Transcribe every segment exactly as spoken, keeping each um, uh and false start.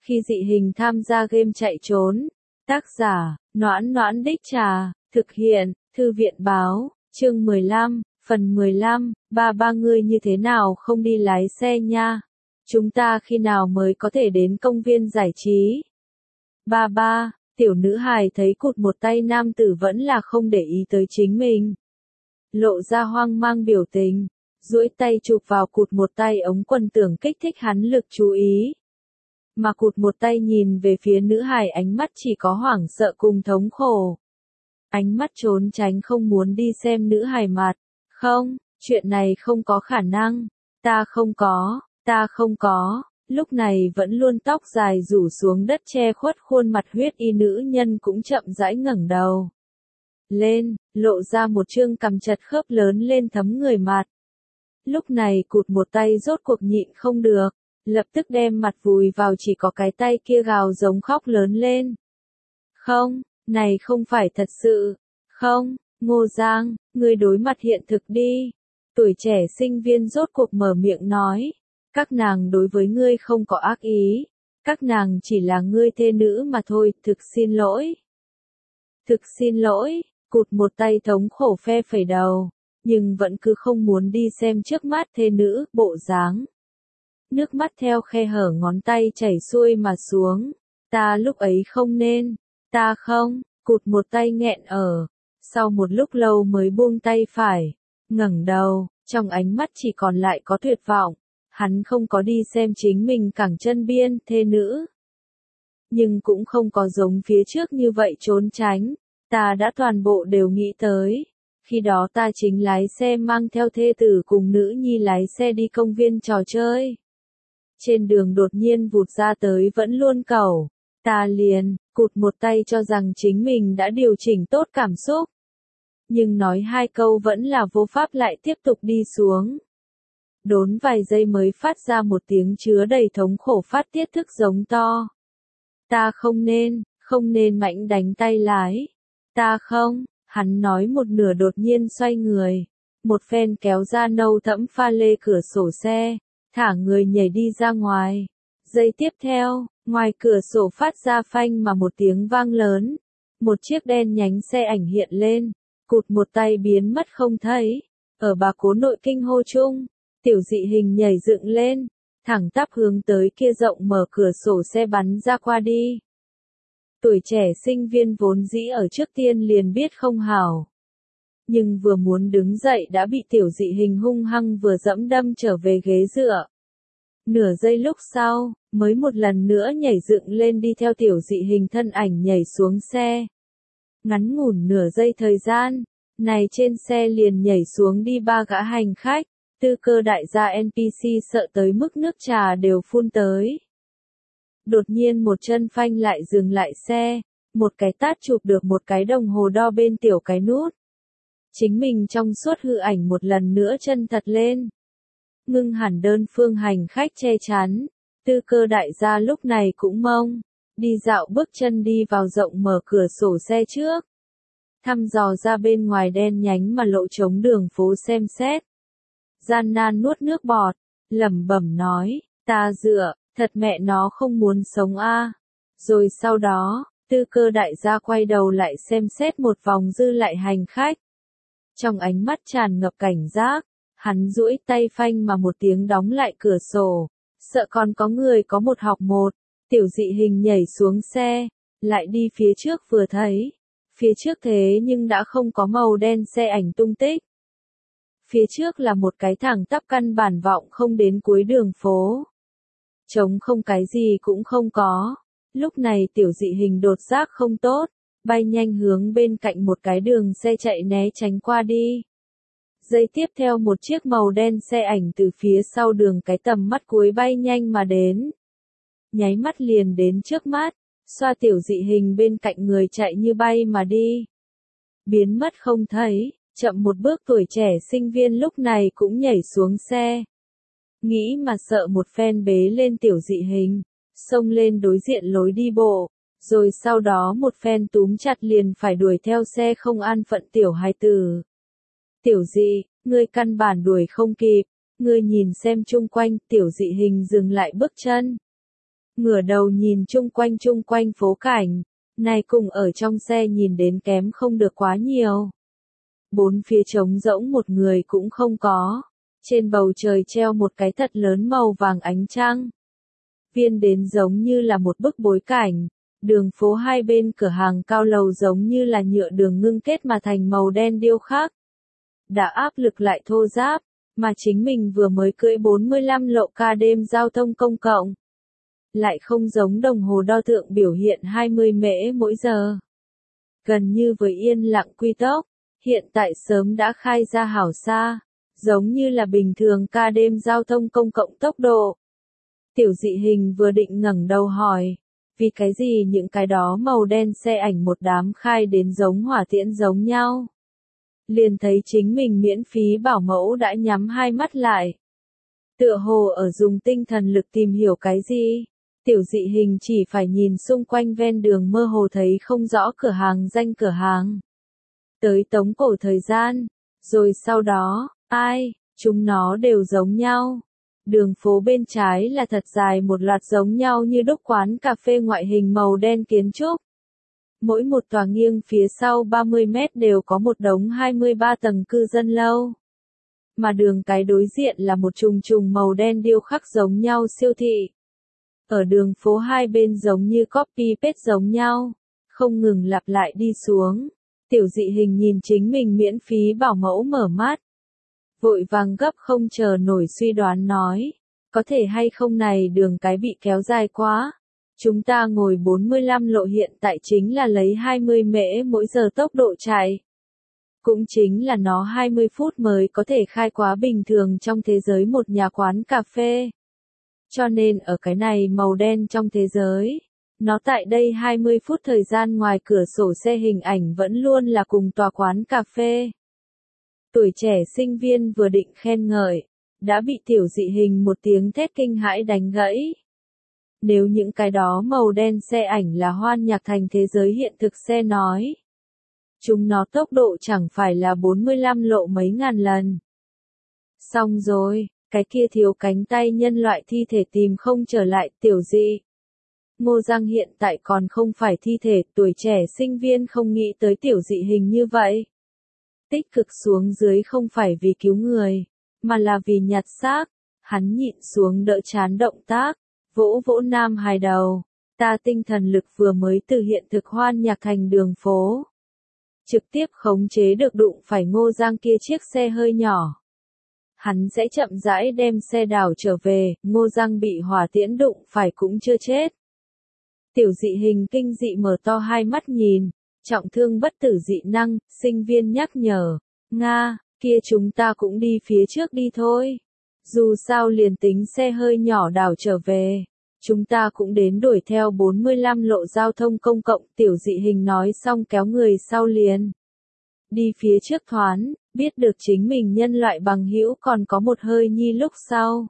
Khi dị hình tham gia game chạy trốn. Tác giả, Noãn Noãn Đích Trà, thực hiện, Thư viện Báo, chương mười lăm, phần mười lăm, ba ba ngươi như thế nào không đi lái xe nha? Chúng ta khi nào mới có thể đến công viên giải trí? Ba ba, tiểu nữ hài thấy cụt một tay nam tử vẫn là không để ý tới chính mình. Lộ ra hoang mang biểu tình, duỗi tay chụp vào cụt một tay ống quần tưởng kích thích hắn lực chú ý. Mà cụt một tay nhìn về phía nữ hài ánh mắt chỉ có hoảng sợ cùng thống khổ. Ánh mắt trốn tránh không muốn đi xem nữ hài mặt. Không, chuyện này không có khả năng. Ta không có, ta không có. Lúc này vẫn luôn tóc dài rủ xuống đất che khuất khuôn mặt huyết y nữ nhân cũng chậm rãi ngẩng đầu lên, lộ ra một trương cằm chật khớp lớn lên thấm người mặt. Lúc này cụt một tay rốt cuộc nhịn không được, lập tức đem mặt vùi vào chỉ có cái tay kia gào giống khóc lớn lên. Không, này không phải thật sự. Không, Ngô Giang, ngươi đối mặt hiện thực đi. Tuổi trẻ sinh viên rốt cuộc mở miệng nói. Các nàng đối với ngươi không có ác ý. Các nàng chỉ là ngươi thê nữ mà thôi, thực xin lỗi. Thực xin lỗi, cụt một tay thống khổ phe phẩy đầu, nhưng vẫn cứ không muốn đi xem trước mắt thê nữ, bộ dáng. Nước mắt theo khe hở ngón tay chảy xuôi mà xuống. Ta lúc ấy không nên, ta không, cụt một tay nghẹn ở. Sau một lúc lâu mới buông tay phải, ngẩng đầu, trong ánh mắt chỉ còn lại có tuyệt vọng. Hắn không có đi xem chính mình cẳng chân biên thê nữ. Nhưng cũng không có giống phía trước như vậy trốn tránh. Ta đã toàn bộ đều nghĩ tới. Khi đó ta chính lái xe mang theo thê tử cùng nữ nhi lái xe đi công viên trò chơi. Trên đường đột nhiên vụt ra tới vẫn luôn cầu. Ta liền, cụt một tay cho rằng chính mình đã điều chỉnh tốt cảm xúc. Nhưng nói hai câu vẫn là vô pháp lại tiếp tục đi xuống. Đốn vài giây mới phát ra một tiếng chứa đầy thống khổ phát tiết thức giống to. Ta không nên, không nên mạnh đánh tay lái. Ta không, hắn nói một nửa đột nhiên xoay người. Một phen kéo ra nâu thẫm pha lê cửa sổ xe, thả người nhảy đi ra ngoài. Giây tiếp theo, ngoài cửa sổ phát ra phanh mà một tiếng vang lớn. Một chiếc đen nhánh xe ảnh hiện lên, cụt một tay biến mất không thấy. Ở bà cố nội kinh hô chung. Tiểu dị hình nhảy dựng lên, thẳng tắp hướng tới kia rộng mở cửa sổ xe bắn ra qua đi. Tuổi trẻ sinh viên vốn dĩ ở trước tiên liền biết không hảo. Nhưng vừa muốn đứng dậy đã bị tiểu dị hình hung hăng vừa dẫm đâm trở về ghế dựa. Nửa giây lúc sau, mới một lần nữa nhảy dựng lên đi theo tiểu dị hình thân ảnh nhảy xuống xe. Ngắn ngủn nửa giây thời gian, này trên xe liền nhảy xuống đi ba gã hành khách. Tư cơ đại gia en pê xê sợ tới mức nước trà đều phun tới. Đột nhiên một chân phanh lại dừng lại xe, một cái tát chụp được một cái đồng hồ đo bên tiểu cái nút. Chính mình trong suốt hư ảnh một lần nữa chân thật lên. Ngưng hẳn đơn phương hành khách che chắn, tư cơ đại gia lúc này cũng mông, đi dạo bước chân đi vào rộng mở cửa sổ xe trước. Thăm dò ra bên ngoài đen nhánh mà lộ trống đường phố xem xét. Gian nan nuốt nước bọt, lẩm bẩm nói, ta dựa, thật mẹ nó không muốn sống a. Rồi sau đó, tư cơ đại gia quay đầu lại xem xét một vòng dư lại hành khách. Trong ánh mắt tràn ngập cảnh giác, hắn duỗi tay phanh mà một tiếng đóng lại cửa sổ, sợ còn có người có một học một, tiểu dị hình nhảy xuống xe, lại đi phía trước vừa thấy. Phía trước thế nhưng đã không có màu đen xe ảnh tung tích. Phía trước là một cái thẳng tắp căn bản vọng không đến cuối đường phố. Trống không cái gì cũng không có. Lúc này tiểu dị hình đột giác không tốt, bay nhanh hướng bên cạnh một cái đường xe chạy né tránh qua đi. Giây tiếp theo một chiếc màu đen xe ảnh từ phía sau đường cái tầm mắt cuối bay nhanh mà đến. Nháy mắt liền đến trước mắt, xoa tiểu dị hình bên cạnh người chạy như bay mà đi. Biến mất không thấy. Chậm một bước tuổi trẻ sinh viên lúc này cũng nhảy xuống xe. Nghĩ mà sợ một phen bế lên tiểu dị hình, xông lên đối diện lối đi bộ, rồi sau đó một phen túm chặt liền phải đuổi theo xe không an phận tiểu hài tử. Tiểu dị, ngươi căn bản đuổi không kịp, ngươi nhìn xem chung quanh, tiểu dị hình dừng lại bước chân. Ngửa đầu nhìn chung quanh chung quanh phố cảnh, này cùng ở trong xe nhìn đến kém không được quá nhiều. Bốn phía trống rỗng một người cũng không có. Trên bầu trời treo một cái thật lớn màu vàng ánh trăng. Viên đến giống như là một bức bối cảnh. Đường phố hai bên cửa hàng cao lầu giống như là nhựa đường ngưng kết mà thành màu đen điêu khắc. Đã áp lực lại thô ráp, mà chính mình vừa mới cưỡi bốn mươi lăm lộ ca đêm giao thông công cộng. Lại không giống đồng hồ đo thượng biểu hiện hai mươi mễ mỗi giờ. Gần như với yên lặng quy tốc, hiện tại sớm đã khai ra hảo xa, giống như là bình thường ca đêm giao thông công cộng tốc độ. Tiểu dị hình vừa định ngẩng đầu hỏi, vì cái gì những cái đó màu đen xe ảnh một đám khai đến giống hỏa tiễn giống nhau. Liền thấy chính mình miễn phí bảo mẫu đã nhắm hai mắt lại. Tựa hồ ở dùng tinh thần lực tìm hiểu cái gì. Tiểu dị hình chỉ phải nhìn xung quanh ven đường mơ hồ thấy không rõ cửa hàng danh cửa hàng. Tới tống cổ thời gian, rồi sau đó, ai, chúng nó đều giống nhau. Đường phố bên trái là thật dài một loạt giống nhau như đúc quán cà phê ngoại hình màu đen kiến trúc. Mỗi một tòa nghiêng phía sau ba mươi mét đều có một đống hai mươi ba tầng cư dân lâu. Mà đường cái đối diện là một trùng trùng màu đen điêu khắc giống nhau siêu thị. Ở đường phố hai bên giống như copy paste giống nhau, không ngừng lặp lại đi xuống. Tiểu dị hình nhìn chính mình miễn phí bảo mẫu mở mắt. Vội vàng gấp không chờ nổi suy đoán nói, có thể hay không này đường cái bị kéo dài quá. Chúng ta ngồi bốn mươi lăm lộ hiện tại chính là lấy hai mươi mễ mỗi giờ tốc độ chạy. Cũng chính là nó hai mươi phút mới có thể khai quá bình thường trong thế giới một nhà quán cà phê. Cho nên ở cái này màu đen trong thế giới, nó tại đây hai mươi phút thời gian ngoài cửa sổ xe hình ảnh vẫn luôn là cùng tòa quán cà phê. Tuổi trẻ sinh viên vừa định khen ngợi, đã bị tiểu dị hình một tiếng thét kinh hãi đánh gãy. Nếu những cái đó màu đen xe ảnh là hoan nhạc thành thế giới hiện thực xe nói. Chúng nó tốc độ chẳng phải là bốn mươi lăm lộ mấy ngàn lần. Xong rồi, cái kia thiếu cánh tay nhân loại thi thể tìm không trở lại tiểu dị. Ngô Giang hiện tại còn không phải thi thể, tuổi trẻ sinh viên không nghĩ tới tiểu dị hình như vậy. Tích cực xuống dưới không phải vì cứu người, mà là vì nhặt xác. Hắn nhịn xuống đỡ chán động tác, vỗ vỗ nam hài đầu. Ta tinh thần lực vừa mới từ hiện thực hoan nhạc thành đường phố. Trực tiếp khống chế được đụng phải Ngô Giang kia chiếc xe hơi nhỏ. Hắn sẽ chậm rãi đem xe đảo trở về, Ngô Giang bị hỏa tiễn đụng phải cũng chưa chết. Tiểu dị hình kinh dị mở to hai mắt nhìn, trọng thương bất tử dị năng, sinh viên nhắc nhở, Nga, kia chúng ta cũng đi phía trước đi thôi. Dù sao liền tính xe hơi nhỏ đảo trở về, chúng ta cũng đến đuổi theo bốn mươi lăm lộ giao thông công cộng. Tiểu dị hình nói xong kéo người sau liền. Đi phía trước thoán, biết được chính mình nhân loại bằng hữu còn có một hơi nhi lúc sau.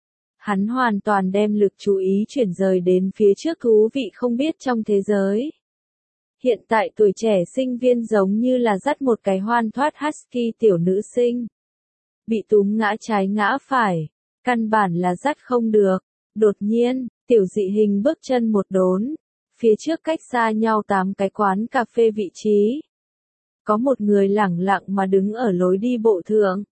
Hắn hoàn toàn đem lực chú ý chuyển rời đến phía trước thú vị không biết trong thế giới. Hiện tại tuổi trẻ sinh viên giống như là dắt một cái hoan thoát husky tiểu nữ sinh. Bị túm ngã trái ngã phải, căn bản là dắt không được. Đột nhiên, tiểu dị hình bước chân một đốn, phía trước cách xa nhau tám cái quán cà phê vị trí. Có một người lẳng lặng mà đứng ở lối đi bộ thượng.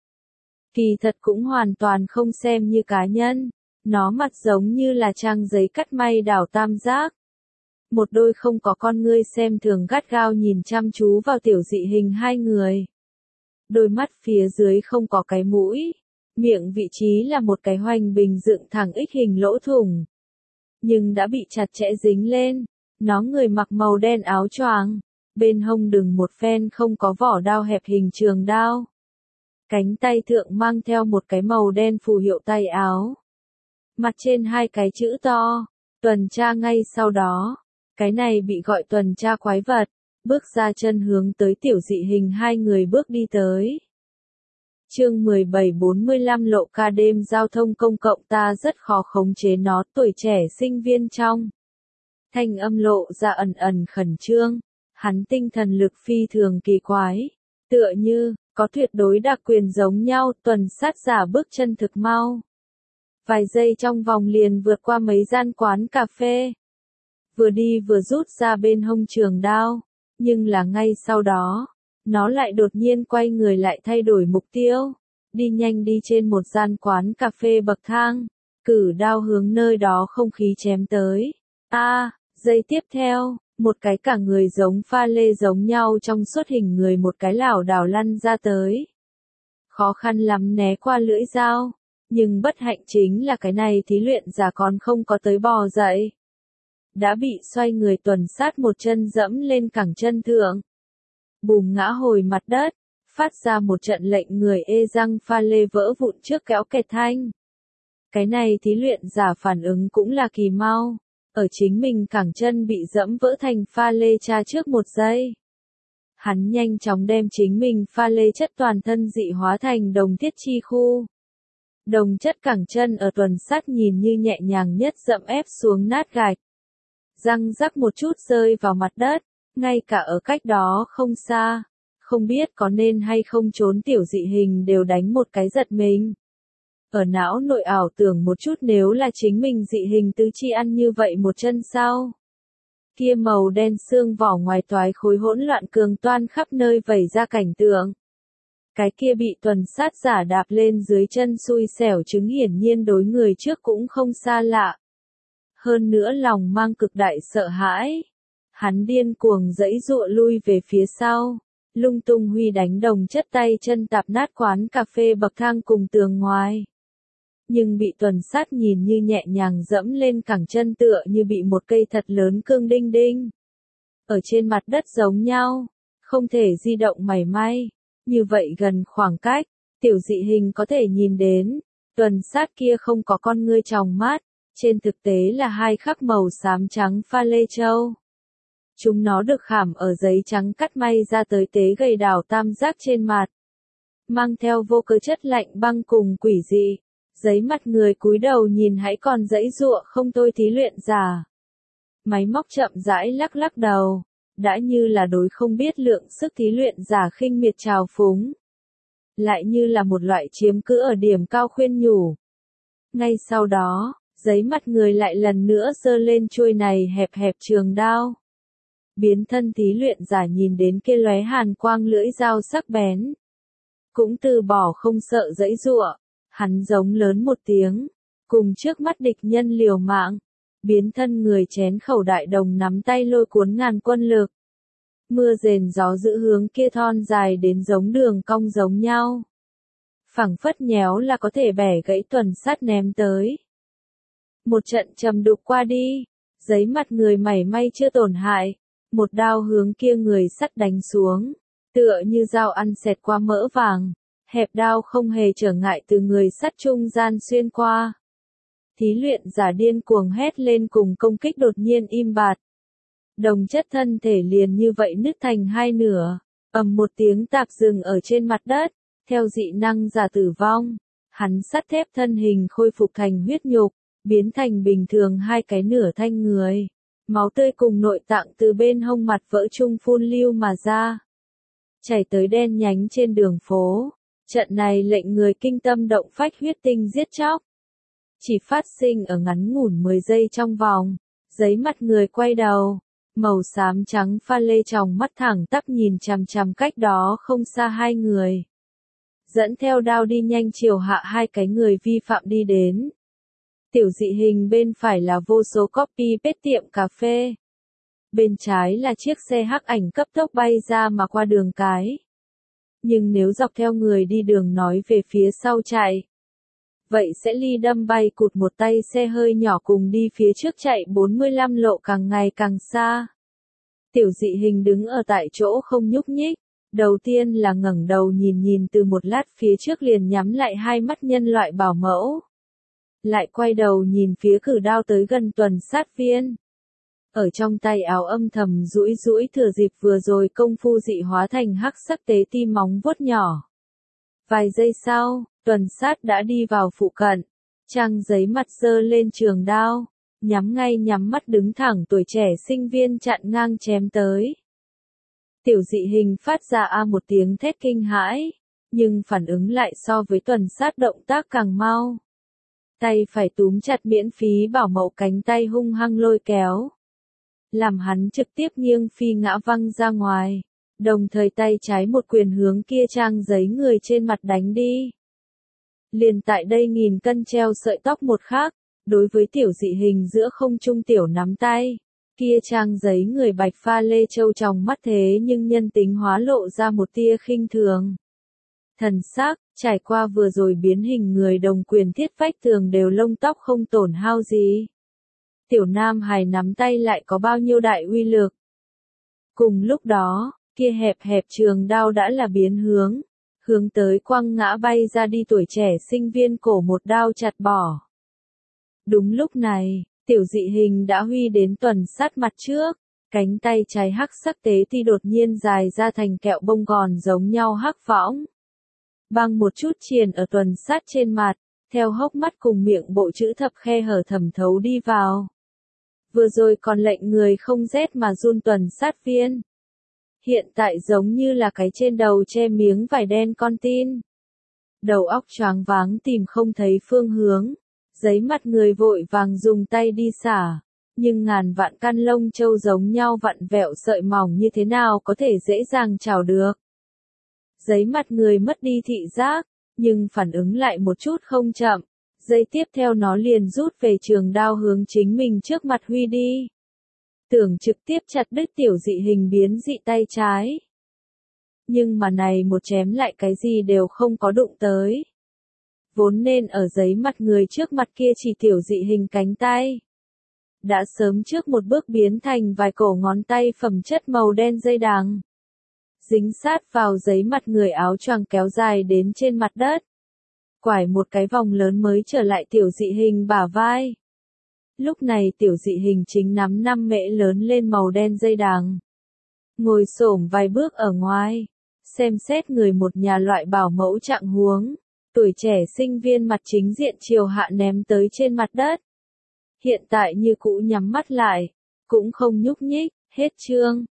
Kỳ thật cũng hoàn toàn không xem như cá nhân, nó mặt giống như là trang giấy cắt may đảo tam giác. Một đôi không có con ngươi xem thường gắt gao nhìn chăm chú vào tiểu dị hình hai người. Đôi mắt phía dưới không có cái mũi, miệng vị trí là một cái hoành bình dựng thẳng ích hình lỗ thủng. Nhưng đã bị chặt chẽ dính lên, nó người mặc màu đen áo choàng, bên hông đừng một phen không có vỏ đao hẹp hình trường đao. Cánh tay thượng mang theo một cái màu đen phù hiệu tay áo. Mặt trên hai cái chữ to, tuần tra ngay sau đó. Cái này bị gọi tuần tra quái vật, bước ra chân hướng tới tiểu dị hình hai người bước đi tới. Chương mười bảy bốn mươi lăm lộ ca đêm giao thông công cộng ta rất khó khống chế nó, tuổi trẻ sinh viên trong. Thanh âm lộ ra ẩn ẩn khẩn trương, hắn tinh thần lực phi thường kỳ quái, tựa như, có tuyệt đối đặc quyền giống nhau, tuần sát giả bước chân thực mau. Vài giây trong vòng liền vượt qua mấy gian quán cà phê. Vừa đi vừa rút ra bên hông trường đao. Nhưng là ngay sau đó, nó lại đột nhiên quay người lại thay đổi mục tiêu. Đi nhanh đi trên một gian quán cà phê bậc thang. Cử đao hướng nơi đó không khí chém tới. A, à, giây tiếp theo, một cái cả người giống pha lê giống nhau trong suốt hình người một cái lảo đảo lăn ra tới. Khó khăn lắm né qua lưỡi dao. Nhưng bất hạnh chính là cái này thí luyện giả còn không có tới bò dậy. Đã bị xoay người tuần sát một chân dẫm lên cẳng chân thượng. Bùm ngã hồi mặt đất, phát ra một trận lệnh người ê răng pha lê vỡ vụn trước kéo kẹt thanh. Cái này thí luyện giả phản ứng cũng là kỳ mau. Ở chính mình cẳng chân bị dẫm vỡ thành pha lê tra trước một giây. Hắn nhanh chóng đem chính mình pha lê chất toàn thân dị hóa thành đồng thiết chi khu. Đồng chất cẳng chân ở tuần sát nhìn như nhẹ nhàng nhất dẫm ép xuống nát gạch. Răng rắc một chút rơi vào mặt đất, ngay cả ở cách đó không xa. Không biết có nên hay không trốn tiểu dị hình đều đánh một cái giật mình. Ở não nội ảo tưởng một chút nếu là chính mình dị hình tứ chi ăn như vậy một chân sau. Kia màu đen xương vỏ ngoài toái khối hỗn loạn cường toan khắp nơi vẩy ra cảnh tượng. Cái kia bị tuần sát giả đạp lên dưới chân xui xẻo chứng hiển nhiên đối người trước cũng không xa lạ. Hơn nữa lòng mang cực đại sợ hãi. Hắn điên cuồng giãy giụa lui về phía sau. Lung tung huy đánh đồng chất tay chân tạp nát quán cà phê bậc thang cùng tường ngoài. Nhưng bị tuần sát nhìn như nhẹ nhàng dẫm lên cẳng chân tựa như bị một cây thật lớn cương đinh đinh. Ở trên mặt đất giống nhau, không thể di động mảy may. Như vậy gần khoảng cách, tiểu dị hình có thể nhìn đến, tuần sát kia không có con ngươi tròng mắt, trên thực tế là hai khắc màu xám trắng pha lê châu. Chúng nó được khảm ở giấy trắng cắt may ra tới tế gầy đảo tam giác trên mặt. Mang theo vô cơ chất lạnh băng cùng quỷ dị. Giấy mặt người cúi đầu nhìn hãy còn giãy giụa không thôi thí luyện giả. Máy móc chậm rãi lắc lắc đầu. Đã như là đối không biết lượng sức thí luyện giả khinh miệt trào phúng. Lại như là một loại chiếm cứ ở điểm cao khuyên nhủ. Ngay sau đó, giấy mặt người lại lần nữa giơ lên chuôi này hẹp hẹp trường đao. Biến thân thí luyện giả nhìn đến kia lóe hàn quang lưỡi dao sắc bén. Cũng từ bỏ không sợ giãy giụa, hắn giống lớn một tiếng, cùng trước mắt địch nhân liều mạng. Biến thân người chén khẩu đại đồng nắm tay lôi cuốn ngàn quân lực. Mưa rền gió giữ hướng kia thon dài đến giống đường cong giống nhau. Phẳng phất nhéo là có thể bẻ gãy tuần sát ném tới. Một trận trầm đục qua đi, giấy mặt người mảy may chưa tổn hại. Một đao hướng kia người sắt đánh xuống, tựa như dao ăn xẹt qua mỡ vàng. Hẹp đao không hề trở ngại từ người sắt trung gian xuyên qua. Thí luyện giả điên cuồng hét lên cùng công kích đột nhiên im bặt. Đồng chất thân thể liền như vậy nứt thành hai nửa, ầm một tiếng tạc dừng ở trên mặt đất, theo dị năng giả tử vong. Hắn sắt thép thân hình khôi phục thành huyết nhục, biến thành bình thường hai cái nửa thanh người. Máu tươi cùng nội tạng từ bên hông mặt vỡ chung phun lưu mà ra. Chảy tới đen nhánh trên đường phố. Trận này lệnh người kinh tâm động phách huyết tinh giết chóc. Chỉ phát sinh ở ngắn ngủn mười giây trong vòng. Giấy mặt người quay đầu. Màu xám trắng pha lê tròng mắt thẳng tắp nhìn chằm chằm cách đó không xa hai người. Dẫn theo đao đi nhanh chiều hạ hai cái người vi phạm đi đến. Tiểu dị hình bên phải là vô số copy paste tiệm cà phê. Bên trái là chiếc xe hắc ảnh cấp tốc bay ra mà qua đường cái. Nhưng nếu dọc theo người đi đường nói về phía sau chạy, vậy sẽ ly đâm bay cụt một tay xe hơi nhỏ cùng đi phía trước chạy bốn mươi lăm lộ càng ngày càng xa. Tiểu dị hình đứng ở tại chỗ không nhúc nhích. Đầu tiên là ngẩng đầu nhìn nhìn từ một lát phía trước liền nhắm lại hai mắt nhân loại bảo mẫu. Lại quay đầu nhìn phía cử đao tới gần tuần sát viên. Ở trong tay áo âm thầm rũi rũi thừa dịp vừa rồi công phu dị hóa thành hắc sắc tế ti móng vuốt nhỏ. Vài giây sau, tuần sát đã đi vào phụ cận. Trang giấy mặt giơ lên trường đao. Nhắm ngay nhắm mắt đứng thẳng tuổi trẻ sinh viên chặn ngang chém tới. Tiểu dị hình phát ra a một tiếng thét kinh hãi. Nhưng phản ứng lại so với tuần sát động tác càng mau. tay phải túm chặt miễn phí bảo mẫu cánh tay hung hăng lôi kéo. Làm hắn trực tiếp nghiêng phi ngã văng ra ngoài, đồng thời tay trái một quyền hướng kia trang giấy người trên mặt đánh đi. Liền tại đây nghìn cân treo sợi tóc một khắc, đối với tiểu dị hình giữa không trung tiểu nắm tay, kia trang giấy người bạch pha lê châu trong mắt thế nhưng nhân tính hóa lộ ra một tia khinh thường. Thần sắc, trải qua vừa rồi biến hình người đồng quyền thiết vách tường đều lông tóc không tổn hao gì. Tiểu nam hài nắm tay lại có bao nhiêu đại uy lực. Cùng lúc đó, kia hẹp hẹp trường đao đã là biến hướng, hướng tới quăng ngã bay ra đi tuổi trẻ sinh viên cổ một đao chặt bỏ. Đúng lúc này, tiểu dị hình đã huy đến tuần sát mặt trước, cánh tay trái hắc sắc tế ti đột nhiên dài ra thành kẹo bông gòn giống nhau hắc võng. Băng một chút triền ở tuần sát trên mặt, theo hốc mắt cùng miệng bộ chữ thập khe hở thẩm thấu đi vào. Vừa rồi còn lệnh người không rét mà run tuần sát viên. Hiện tại giống như là cái trên đầu che miếng vải đen con tin. Đầu óc choáng váng tìm không thấy phương hướng. Giấy mặt người vội vàng dùng tay đi xả. Nhưng ngàn vạn căn lông châu giống nhau vặn vẹo sợi mỏng như thế nào có thể dễ dàng trào được. Giấy mặt người mất đi thị giác, nhưng phản ứng lại một chút không chậm. Giây tiếp theo nó liền rút về trường đao hướng chính mình trước mặt huy đi. Tưởng trực tiếp chặt đứt tiểu dị hình biến dị tay trái. Nhưng mà này một chém lại cái gì đều không có đụng tới. Vốn nên ở giấy mặt người trước mặt kia chỉ tiểu dị hình cánh tay. Đã sớm trước một bước biến thành vài cổ ngón tay phẩm chất màu đen dây đằng. Dính sát vào giấy mặt người áo choàng kéo dài đến trên mặt đất. Quải một cái vòng lớn mới trở lại tiểu dị hình bả vai. Lúc này tiểu dị hình chính nắm năm mễ lớn lên màu đen dây đằng. Ngồi xổm vài bước ở ngoài. Xem xét người một nhà loại bảo mẫu trạng huống. Tuổi trẻ sinh viên mặt chính diện chiều hạ ném tới trên mặt đất. Hiện tại như cũ nhắm mắt lại. Cũng không nhúc nhích, hết chương.